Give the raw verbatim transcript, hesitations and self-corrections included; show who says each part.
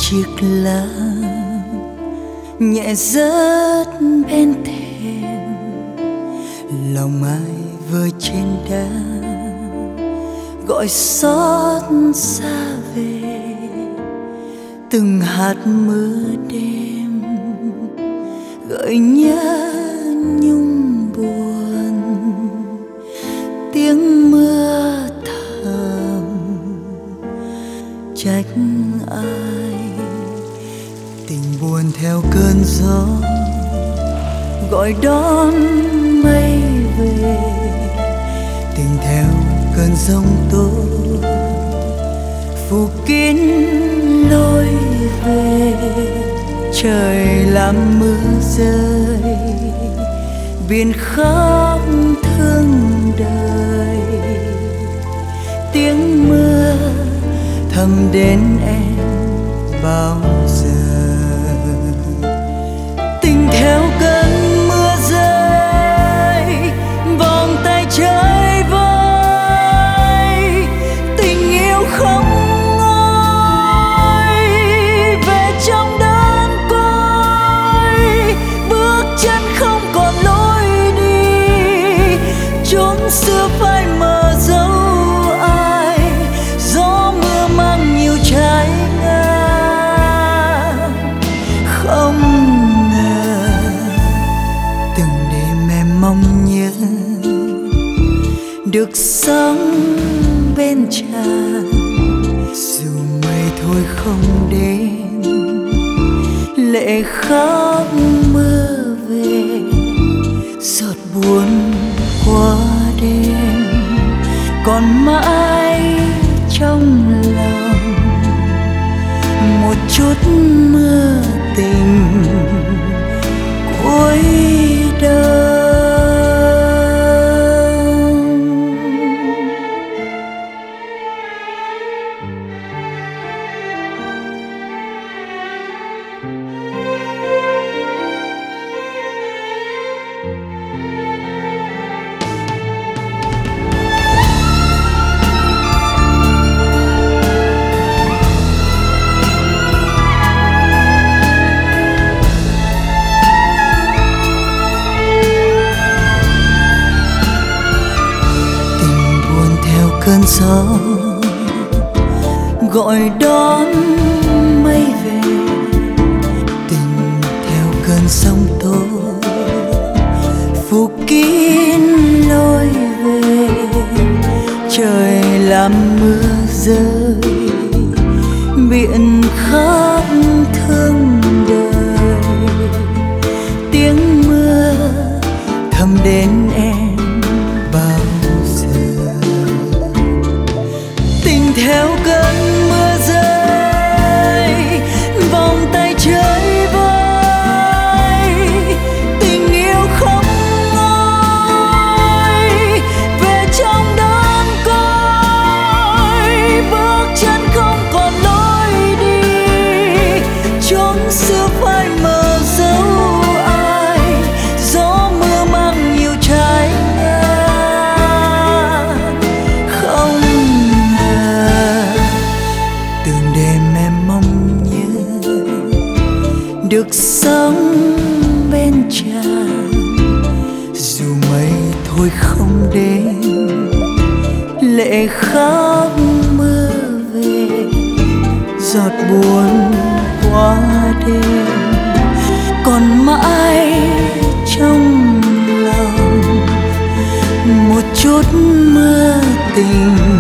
Speaker 1: chiếc lá nhẹ rớt bên thềm, lòng ai vơi trên đá gọi xót xa về. Từng hạt mưa đêm gợi nhớ nhung buồn, tiếng mưa thầm trách ai. Tình buồn theo cơn gió gọi đón mây về, tình theo cơn giông tố phủ kín lối về. Trời làm mưa rơi, biển khóc thương đời, tiếng mưa thầm đến em bao giờ. Tình theo cơn mưa rơi, vòng tay chơi vơi, tình yêu không ngôi về trong đơn côi. Bước chân không còn lối đi, chốn xưa phai mờ dấu ai. Gió mưa mang nhiều trái ngang, không ngờ từng đêm em mong nhớ được sống bên chàng. Dù mây thôi không đến, lệ khóc mưa về, giọt buồn qua đêm còn mãi trong lòng. Một chút mưa tình cuối đông. Cơn gió gọi đón mây về, tình theo cơn sóng tố phủ kín lối về. Trời làm mưa rơi, biển khóc thương đời, tiếng mưa thầm đến em bao giờ. Tình theo cơn mưa rơi, vòng tay chơi vơi, tình yêu không ngôi về trong đơn côi. Bước chân không còn lối đi, chốn xưa phai mờ dấu ai. Gió mưa mang nhiều trái ngang, không từng đêm em mong nhớ được sống bên chàng. Dù mây thôi không đến, lệ khóc mưa về, giọt buồn qua đêm còn mãi trong lòng. Một chút mưa tình